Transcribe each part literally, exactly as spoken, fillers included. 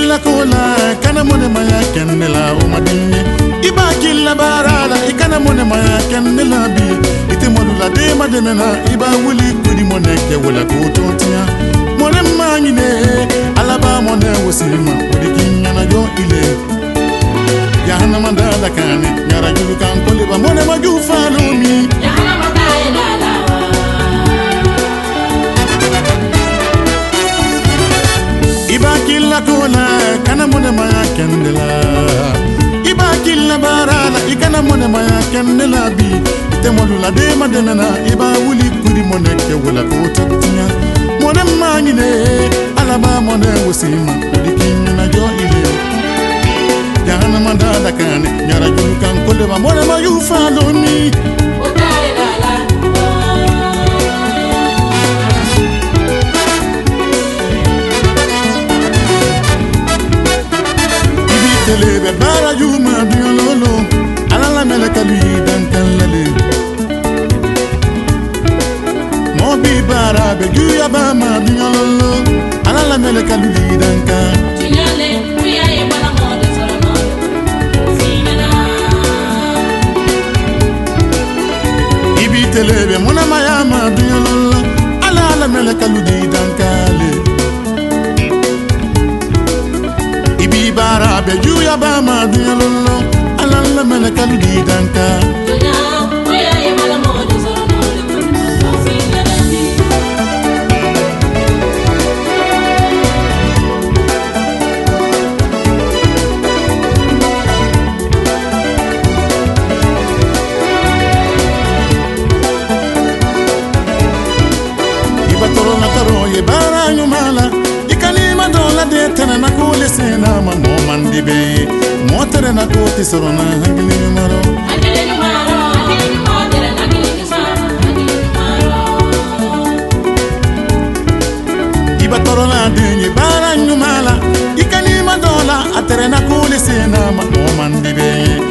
killa kola kana mone maya kennela o madinne iba killa barala ikana mone maya kennela bi ite modula de mademena iba wuli kudi mone ke wala ko tontia mone mangine alaba mone wosima kudi kinyana jo ile yahana mandala kane nyara julu kan kole ba mone maju falumi yahana mandala la iba killa kola kana mone maya kennela iba killa barala ikana mone maya kennela bi ite modula de mademena iba wuli kudi mone ke wala ko tontia mone mangine alaba mone wosima kudi kinyana jo ile Yana mandala kane nyara julu kan kole ba mole ma yu follow me Otae la la Ibi telebe bara yu ma biololo ala la meleka lui dan kalale Mo bi bara be yu ya ba ma biololo ala la meleka lui dan ka Tinyale kuya e bala mo telebe mona maya ma biolola ala ala meleka ludi dankale ibi bara be juya ba ma biolola ala ala meleka ludi danka ya oya ye mala mo de soro no le ofina dani ye bara nyumala ikalima dola de tena na kule sena ma mo mandibe mo tere na ko tisorona hangili nyumaro hangili nyumaro hangili nyumaro tere na hangili nyumaro hangili nyumaro iba torona de ye bara nyumala ikalima dola atere na kule sena ma mo mandibe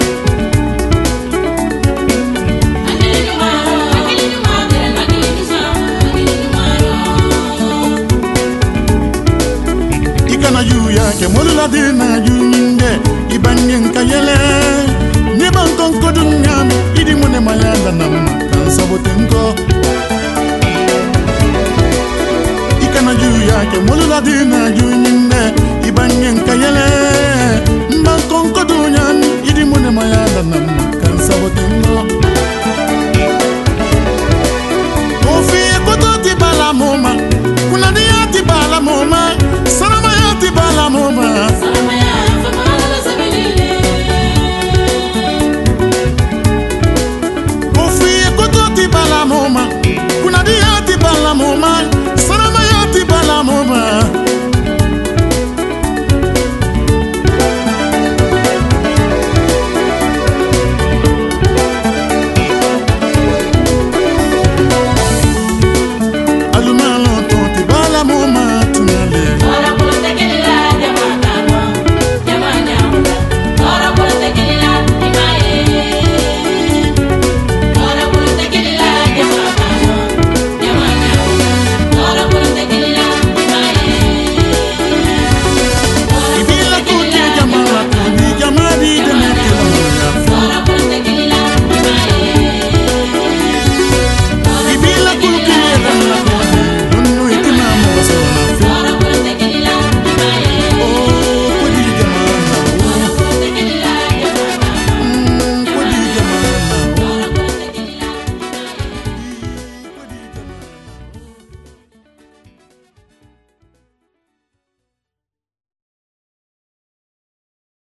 na yu ya ke molula de na yu nge ibangen kayele ne bankon ko dunyam idi mone mayanda nam kan sabotenko ikana yu ya ke molula de na yu